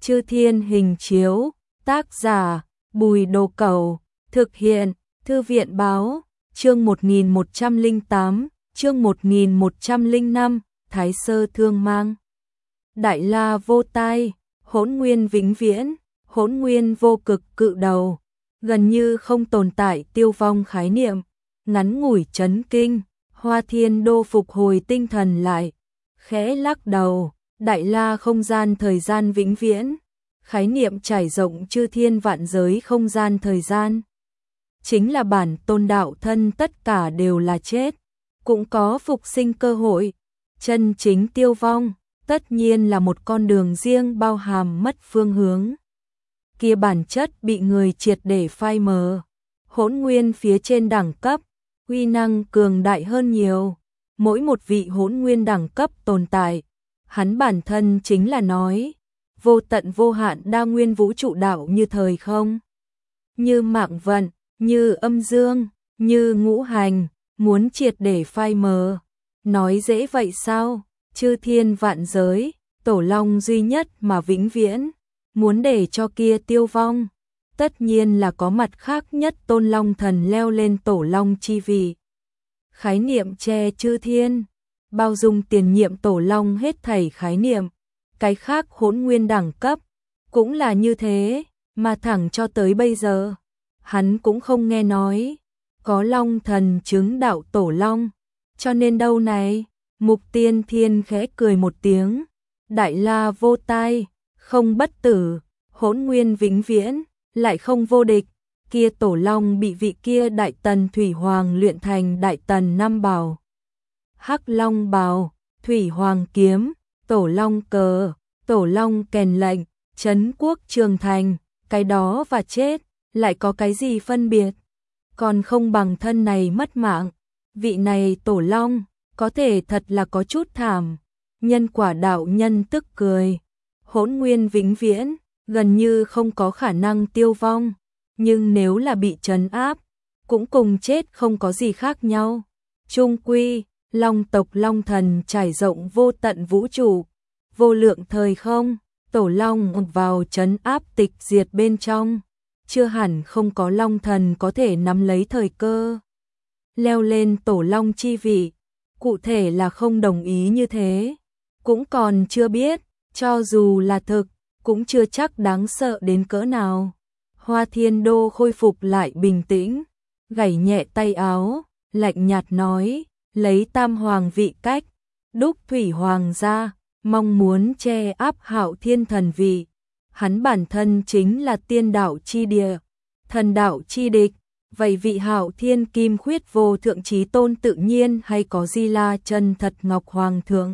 Chư Thiên Hình Chiếu, tác giả Bùi Đồ Cẩu, thực hiện Thư viện Báo, chương 1108, chương 1105, Thái Sơ Thương Mang. Đại La Vô Tai, Hỗn Nguyên Vĩnh Viễn, Hỗn Nguyên Vô Cực Cự Đầu, gần như không tồn tại tiêu vong khái niệm, ngắn ngủi chấn kinh, Hoa Thiên Đô phục hồi tinh thần lại, khẽ lắc đầu, Đại La không gian thời gian vĩnh viễn, khái niệm trải rộng chư thiên vạn giới không gian thời gian. Chính là bản tôn đạo thân tất cả đều là chết, cũng có phục sinh cơ hội, chân chính tiêu vong, tất nhiên là một con đường riêng bao hàm mất phương hướng. Kia bản chất bị người triệt để phai mờ, hỗn nguyên phía trên đẳng cấp, uy năng cường đại hơn nhiều, mỗi một vị hỗn nguyên đẳng cấp tồn tại, hắn bản thân chính là nói, vô tận vô hạn đa nguyên vũ trụ đạo như thời không, như mạng vận, như âm dương, như ngũ hành, muốn triệt để phai mờ. Nói dễ vậy sao? Chư thiên vạn giới, tổ long duy nhất mà vĩnh viễn, muốn để cho kia tiêu vong, tất nhiên là có mặt khác nhất tôn long thần leo lên tổ long chi vị. Khái niệm che chư thiên, bao dung tiền nhiệm tổ long hết thảy khái niệm, cái khác hỗn nguyên đẳng cấp, cũng là như thế, mà thẳng cho tới bây giờ, hắn cũng không nghe nói, có long thần chứng đạo tổ long, cho nên đâu này, Mục Tiên Thiên khẽ cười một tiếng, Đại La Vô Tai, không bất tử, hỗn nguyên vĩnh viễn, lại không vô địch, kia tổ long bị vị kia đại tần Thủy Hoàng luyện thành đại tần năm bào. Hắc Long bào, Thủy Hoàng kiếm, tổ long cờ, tổ long kèn lệnh, trấn quốc trường thành, cái đó và chết, lại có cái gì phân biệt, còn không bằng thân này mất mạng, vị này tổ long, có thể thật là có chút thảm, nhân quả đạo nhân tức cười, hỗn nguyên vĩnh viễn, gần như không có khả năng tiêu vong, nhưng nếu là bị trấn áp, cũng cùng chết không có gì khác nhau, chung quy, long tộc long thần trải rộng vô tận vũ trụ, vô lượng thời không, tổ long vào trấn áp tịch diệt bên trong, chưa hẳn không có long thần có thể nắm lấy thời cơ, leo lên tổ long chi vị, cụ thể là không đồng ý như thế, cũng còn chưa biết, cho dù là thực, cũng chưa chắc đáng sợ đến cỡ nào. Hoa Thiên Đô khôi phục lại bình tĩnh, gảy nhẹ tay áo, lạnh nhạt nói, lấy tam hoàng vị cách, đúc Thủy Hoàng ra, mong muốn che áp Hạo Thiên thần vị. Hắn bản thân chính là tiên đạo chi địa, thần đạo chi địch, vậy vị Hạo Thiên Kim Khuyết vô thượng chí tôn tự nhiên hay có Di La chân thật Ngọc Hoàng thượng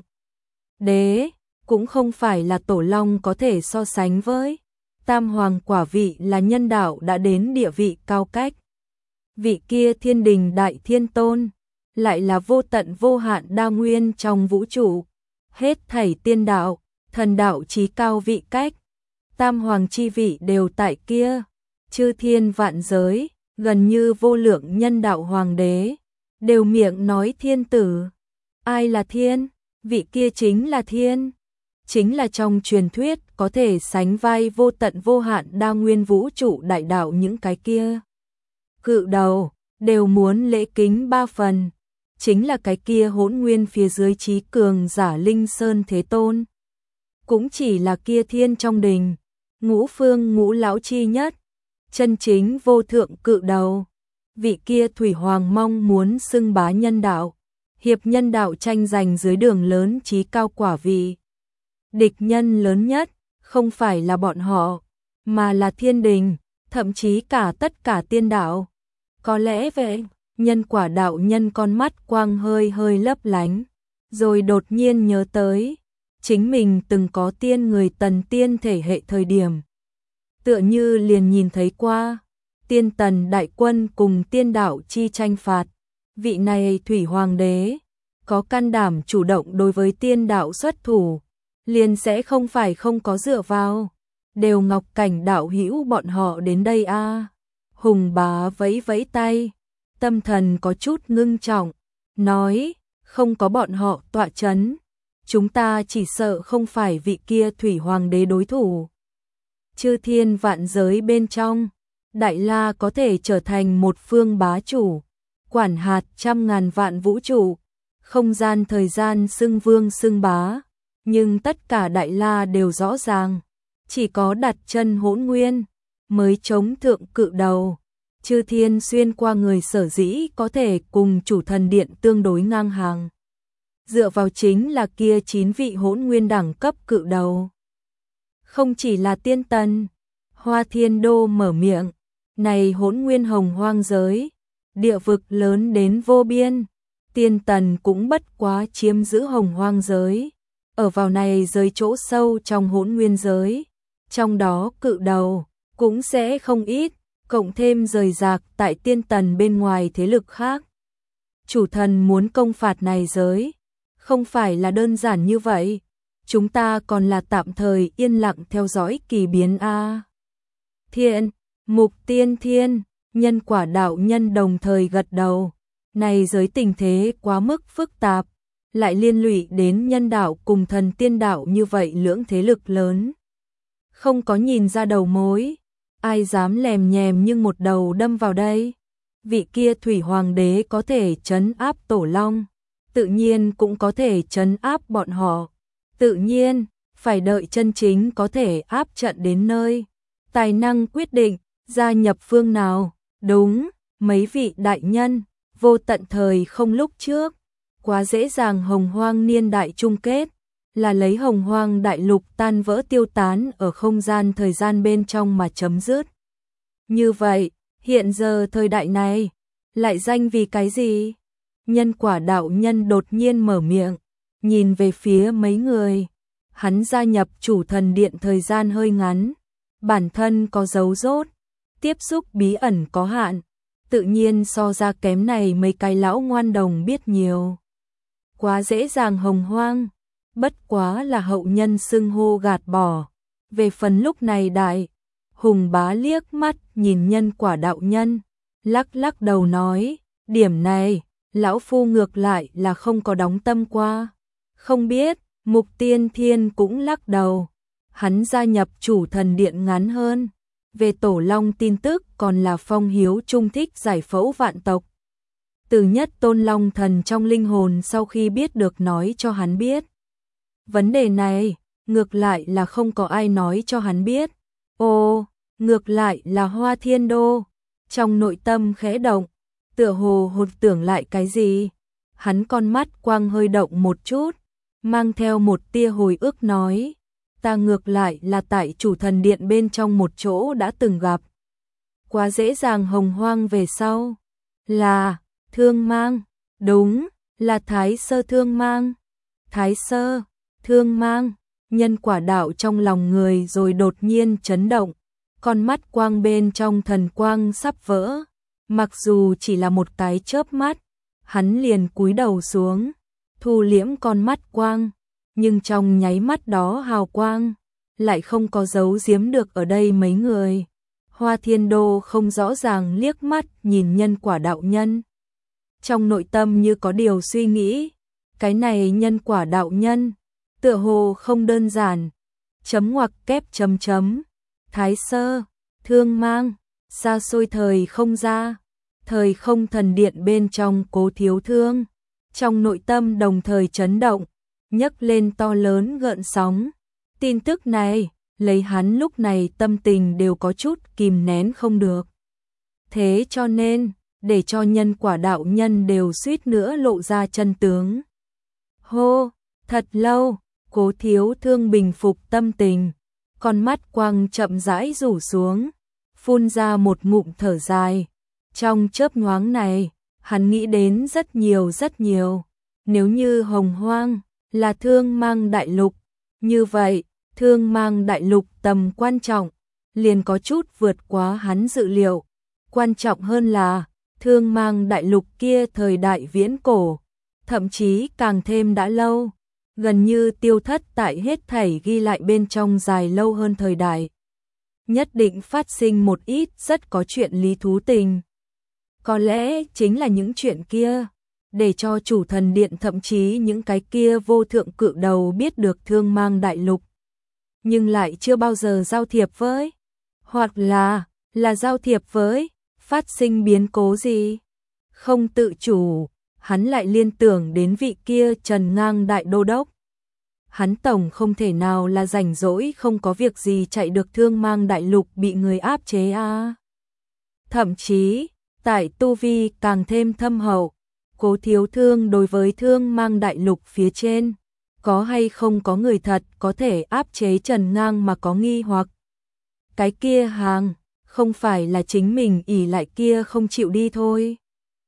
đế, cũng không phải là tổ long có thể so sánh với. Tam hoàng quả vị là nhân đạo đã đến địa vị cao cách. Vị kia thiên đình đại thiên tôn, lại là vô tận vô hạn đa nguyên trong vũ trụ, hết thảy tiên đạo, thần đạo chí cao vị cách. Tam hoàng chi vị đều tại kia, chư thiên vạn giới, gần như vô lượng nhân đạo hoàng đế, đều miệng nói thiên tử. Ai là thiên? Vị kia chính là thiên. Chính là trong truyền thuyết có thể sánh vai vô tận vô hạn đa nguyên vũ trụ đại đạo những cái kia. Cự đầu, đều muốn lễ kính 3 phần. Chính là cái kia hỗn nguyên phía dưới trí cường giả Linh Sơn Thế Tôn. Cũng chỉ là kia thiên trong đình, ngũ phương ngũ lão chi nhất, chân chính vô thượng cự đầu. Vị kia Thủy Hoàng mong muốn xưng bá nhân đạo, hiệp nhân đạo tranh giành dưới đường lớn chí cao quả vị. Địch nhân lớn nhất, không phải là bọn họ, mà là thiên đình, thậm chí cả tất cả tiên đạo. Có lẽ vậy, nhân quả đạo nhân con mắt quang hơi hơi lấp lánh, rồi đột nhiên nhớ tới, chính mình từng có tiên người tần tiên thể hệ thời điểm. Tựa như liền nhìn thấy qua, tiên tần đại quân cùng tiên đạo chi tranh phạt, vị này Thủy Hoàng đế, có can đảm chủ động đối với tiên đạo xuất thủ, liền sẽ không phải không có dựa vào, đều Ngọc Cảnh đạo hữu bọn họ đến đây a. Hùng bá vẫy vẫy tay, tâm thần có chút ngưng trọng, nói, không có bọn họ tọa chấn, chúng ta chỉ sợ không phải vị kia Thủy Hoàng đế đối thủ, chư thiên vạn giới bên trong, Đại La có thể trở thành một phương bá chủ, quản hạt trăm ngàn vạn vũ trụ, không gian thời gian xưng vương xưng bá, nhưng tất cả Đại La đều rõ ràng, chỉ có đặt chân hỗn nguyên mới chống thượng cự đầu. Chư thiên xuyên qua người sở dĩ có thể cùng chủ thần điện tương đối ngang hàng, dựa vào chính là kia 9 vị hỗn nguyên đẳng cấp cự đầu. Không chỉ là tiên tần, Hoa Thiên Đô mở miệng, này hỗn nguyên hồng hoang giới, địa vực lớn đến vô biên, tiên tần cũng bất quá chiếm giữ hồng hoang giới, ở vào này giới chỗ sâu trong hỗn nguyên giới, trong đó cự đầu cũng sẽ không ít, cộng thêm rời rạc tại tiên tần bên ngoài thế lực khác. Chủ thần muốn công phạt này giới, không phải là đơn giản như vậy, chúng ta còn là tạm thời yên lặng theo dõi kỳ biến a. Thiện, Mục Tiên Thiên, Nhân Quả đạo nhân đồng thời gật đầu, này giới tình thế quá mức phức tạp, lại liên lụy đến nhân đạo cùng thần tiên đạo như vậy lưỡng thế lực lớn. Không có nhìn ra đầu mối, ai dám lèm nhèm nhưng một đầu đâm vào đây. Vị kia thủy hoàng đế có thể trấn áp Tổ Long, tự nhiên cũng có thể trấn áp bọn họ. Tự nhiên, phải đợi chân chính có thể áp trận đến nơi. Tài năng quyết định, gia nhập phương nào, đúng, mấy vị đại nhân, vô tận thời không lúc trước. Quá dễ dàng hồng hoang niên đại chung kết, là lấy hồng hoang đại lục tan vỡ tiêu tán ở không gian thời gian bên trong mà chấm dứt. Như vậy, hiện giờ thời đại này, lại danh vì cái gì? Nhân Quả đạo nhân đột nhiên mở miệng, nhìn về phía mấy người. Hắn gia nhập chủ thần điện thời gian hơi ngắn, bản thân có dấu rốt, tiếp xúc bí ẩn có hạn, tự nhiên so ra kém này mấy cái lão ngoan đồng biết nhiều. Quá dễ dàng hồng hoang, bất quá là hậu nhân xưng hô gạt bỏ. Về phần lúc này đại, Hùng Bá liếc mắt nhìn Nhân Quả đạo nhân, lắc lắc đầu nói, điểm này, lão phu ngược lại là không có đóng tâm qua. Không biết, Mục Tiên Thiên cũng lắc đầu, hắn gia nhập chủ thần điện ngắn hơn. Về Tổ Long tin tức còn là Phong Hiếu trung thích giải phẫu vạn tộc. Từ Nhất Tôn Long thần trong linh hồn sau khi biết được nói cho hắn biết. Vấn đề này, ngược lại là không có ai nói cho hắn biết. Ồ, ngược lại là Hoa Thiên Đô. Trong nội tâm khẽ động, tựa hồ hụt tưởng lại cái gì. Hắn con mắt quang hơi động một chút, mang theo một tia hồi ức nói. Ta ngược lại là tại chủ thần điện bên trong một chỗ đã từng gặp. Quá dễ dàng hồng hoang về sau. Là Thương Mang, đúng, là Thái Sơ Thương Mang. Thái Sơ, Thương Mang, Nhân Quả đạo trong lòng người rồi đột nhiên chấn động, con mắt quang bên trong thần quang sắp vỡ, mặc dù chỉ là một cái chớp mắt, hắn liền cúi đầu xuống, thu liễm con mắt quang, nhưng trong nháy mắt đó hào quang lại không có giấu giếm được ở đây mấy người. Hoa Thiên Đô không rõ ràng liếc mắt nhìn Nhân Quả đạo nhân, trong nội tâm như có điều suy nghĩ, cái này Nhân Quả đạo nhân tựa hồ không đơn giản. Chấm ngoặc kép chấm chấm. Thái Sơ, Thương Mang, xa xôi thời không ra, thời không thần điện bên trong Cố Thiếu Thương, trong nội tâm đồng thời chấn động, nhấc lên to lớn gợn sóng. Tin tức này, lấy hắn lúc này tâm tình đều có chút kìm nén không được. Thế cho nên, để cho Nhân Quả đạo nhân đều suýt nữa lộ ra chân tướng. Hô, thật lâu, Cố Thiếu Thương bình phục tâm tình, con mắt quang chậm rãi rủ xuống, phun ra một ngụm thở dài. Trong chớp nhoáng này, hắn nghĩ đến rất nhiều. Nếu như hồng hoang là Thương Mang đại lục, như vậy, Thương Mang đại lục tầm quan trọng liền có chút vượt quá hắn dự liệu. Quan trọng hơn là, Thương Mang đại lục kia thời đại viễn cổ, thậm chí càng thêm đã lâu, gần như tiêu thất tại hết thảy ghi lại bên trong dài lâu hơn thời đại. Nhất định phát sinh một ít rất có chuyện lý thú tình. Có lẽ chính là những chuyện kia, để cho chủ thần điện thậm chí những cái kia vô thượng cự đầu biết được Thương Mang đại lục. nhưng lại chưa bao giờ giao thiệp với, hoặc là giao thiệp với, phát sinh biến cố gì. Không tự chủ, hắn lại liên tưởng đến vị kia Trần Ngang đại đô đốc. Hắn tổng không thể nào là rảnh rỗi không có việc gì chạy được Thương Mang đại lục bị người áp chế à. Thậm chí, tại tu vi càng thêm thâm hậu, Cố Thiếu Thương đối với Thương Mang đại lục phía trên, có hay không có người thật có thể áp chế Trần Ngang mà có nghi hoặc. Cái kia hàng, không phải là chính mình ỷ lại kia không chịu đi thôi.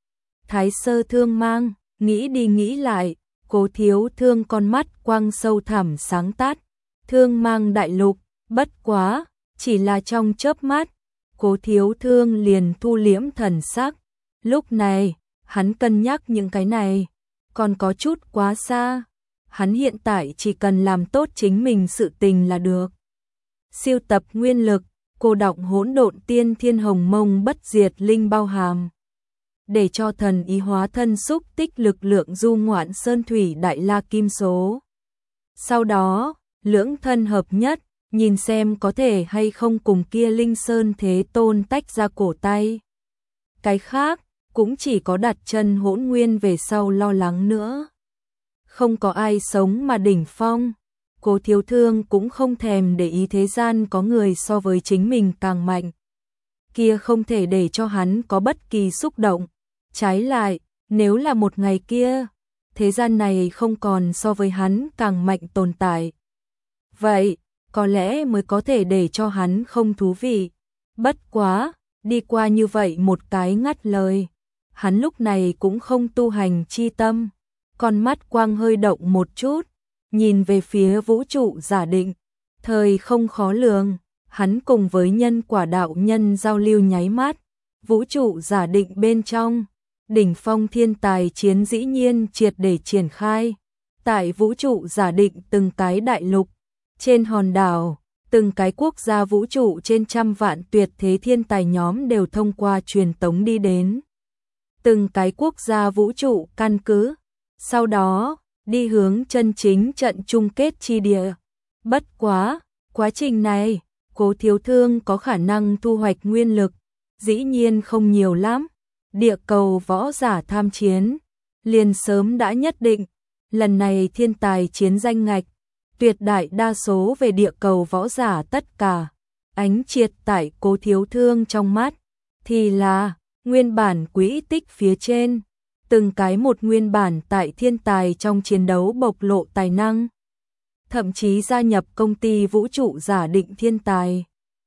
Thái Sơ Thương Mang, nghĩ đi nghĩ lại, Cố Thiếu Thương con mắt quang sâu thẳm sáng tát. Thương Mang đại lục, bất quá, chỉ là trong chớp mắt, Cố Thiếu Thương liền thu liễm thần sắc. Lúc này, hắn cân nhắc những cái này, còn có chút quá xa. Hắn hiện tại chỉ cần làm tốt chính mình sự tình là được. Siêu tập nguyên lực, cô đọng hỗn độn tiên thiên hồng mông bất diệt linh bao hàm. Để cho thần ý hóa thân xúc tích lực lượng du ngoạn sơn thủy đại la kim số. Sau đó, lưỡng thân hợp nhất, nhìn xem có thể hay không cùng kia Linh Sơn Thế Tôn tách ra cổ tay. Cái khác, cũng chỉ có đặt chân hỗn nguyên về sau lo lắng nữa. Không có ai sống mà đỉnh phong, Cố Thiếu Thương cũng không thèm để ý thế gian có người so với chính mình càng mạnh. Kia không thể để cho hắn có bất kỳ xúc động. Trái lại, nếu là một ngày kia, thế gian này không còn so với hắn càng mạnh tồn tại. Vậy, có lẽ mới có thể để cho hắn không thú vị. Bất quá, đi qua như vậy một cái ngắt lời. Hắn lúc này cũng không tu hành chi tâm. Con mắt quang hơi động một chút, nhìn về phía vũ trụ giả định. Thời không khó lường, hắn cùng với nhân quả đạo nhân giao lưu nháy mắt. Vũ trụ giả định bên trong, đỉnh phong thiên tài chiến dĩ nhiên triệt để triển khai. Tại vũ trụ giả định từng cái đại lục, trên hòn đảo, từng cái quốc gia vũ trụ trên trăm vạn tuyệt thế thiên tài nhóm đều thông qua truyền tống đi đến. Từng cái quốc gia vũ trụ căn cứ, sau đó, đi hướng chân chính trận chung kết chi địa. Bất quá, quá trình này, Cố Thiếu Thương có khả năng thu hoạch nguyên lực, dĩ nhiên không nhiều lắm. Địa cầu võ giả tham chiến, liền sớm đã nhất định, lần này thiên tài chiến danh ngạch, tuyệt đại đa số về địa cầu võ giả tất cả. Ánh triệt tại Cố Thiếu Thương trong mắt, thì là nguyên bản quỹ tích phía trên, từng cái một nguyên bản tại thiên tài trong chiến đấu bộc lộ tài năng. Thậm chí gia nhập công ty vũ trụ giả định thiên tài.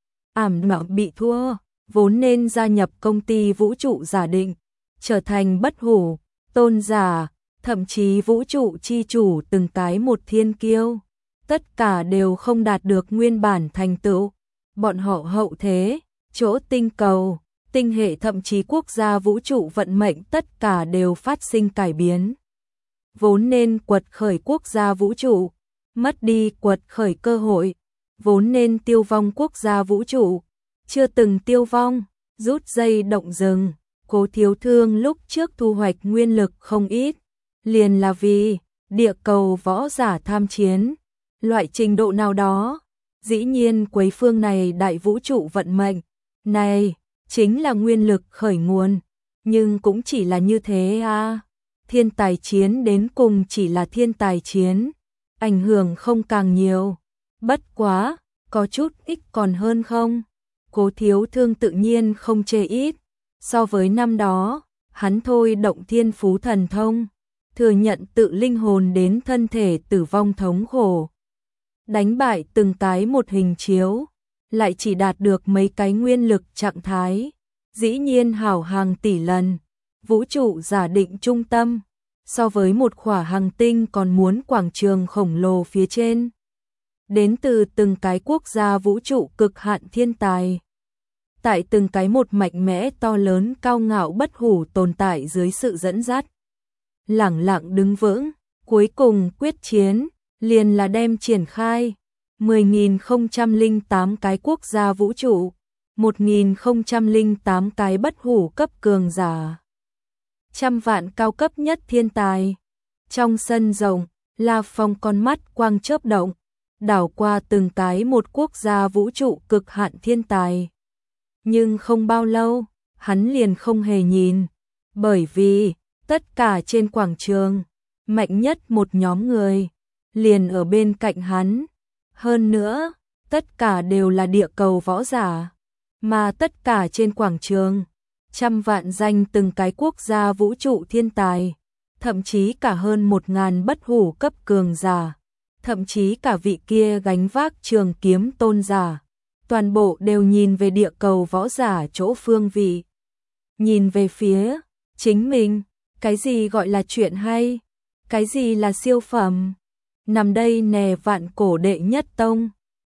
Ảm đạm bị thua, vốn nên gia nhập công ty vũ trụ giả định, trở thành bất hủ, tôn giả, thậm chí vũ trụ chi chủ từng cái một thiên kiêu. Tất cả đều không đạt được nguyên bản thành tựu. Bọn họ hậu thế, chỗ tinh cầu, tinh hệ thậm chí quốc gia vũ trụ vận mệnh tất cả đều phát sinh cải biến. Vốn nên quật khởi quốc gia vũ trụ, mất đi quật khởi cơ hội. Vốn nên tiêu vong quốc gia vũ trụ, chưa từng tiêu vong, rút dây động rừng. Cố Thiếu Thương lúc trước thu hoạch nguyên lực không ít, liền là vì địa cầu võ giả tham chiến, loại trình độ nào đó, dĩ nhiên quấy phương này đại vũ trụ vận mệnh, này chính là nguyên lực khởi nguồn, nhưng cũng chỉ là như thế à. Thiên tài chiến đến cùng chỉ là thiên tài chiến, ảnh hưởng không càng nhiều, bất quá, có chút ít còn hơn không. Cố Thiếu Thương tự nhiên không chê ít. So với năm đó, hắn thôi động thiên phú thần thông, thừa nhận tự linh hồn đến thân thể tử vong thống khổ. Đánh bại từng cái một hình chiếu, lại chỉ đạt được mấy cái nguyên lực trạng thái, dĩ nhiên hảo hàng tỷ lần. Vũ trụ giả định trung tâm, so với một khỏa hành tinh còn muốn quảng trường khổng lồ phía trên. Đến từ từng cái quốc gia vũ trụ cực hạn thiên tài. Tại từng cái một mạnh mẽ to lớn cao ngạo bất hủ tồn tại dưới sự dẫn dắt. Lẳng lặng đứng vững, cuối cùng quyết chiến, liền là đem triển khai 10.008 cái quốc gia vũ trụ, 1.008 cái bất hủ cấp cường giả. Trăm vạn cao cấp nhất thiên tài. Trong sân rộng, La Phong con mắt quang chớp động, đảo qua từng cái một quốc gia vũ trụ cực hạn thiên tài. Nhưng không bao lâu, hắn liền không hề nhìn, bởi vì tất cả trên quảng trường, mạnh nhất một nhóm người, liền ở bên cạnh hắn. Hơn nữa, tất cả đều là địa cầu võ giả, mà tất cả trên quảng trường, trăm vạn danh từng cái quốc gia vũ trụ thiên tài, thậm chí cả hơn 1000 bất hủ cấp cường giả, thậm chí cả vị kia gánh vác trường kiếm tôn giả, toàn bộ đều nhìn về địa cầu võ giả chỗ phương vị. Nhìn về phía chính mình, cái gì gọi là chuyện hay, cái gì là siêu phẩm. Nằm đây nè vạn cổ đệ nhất tông.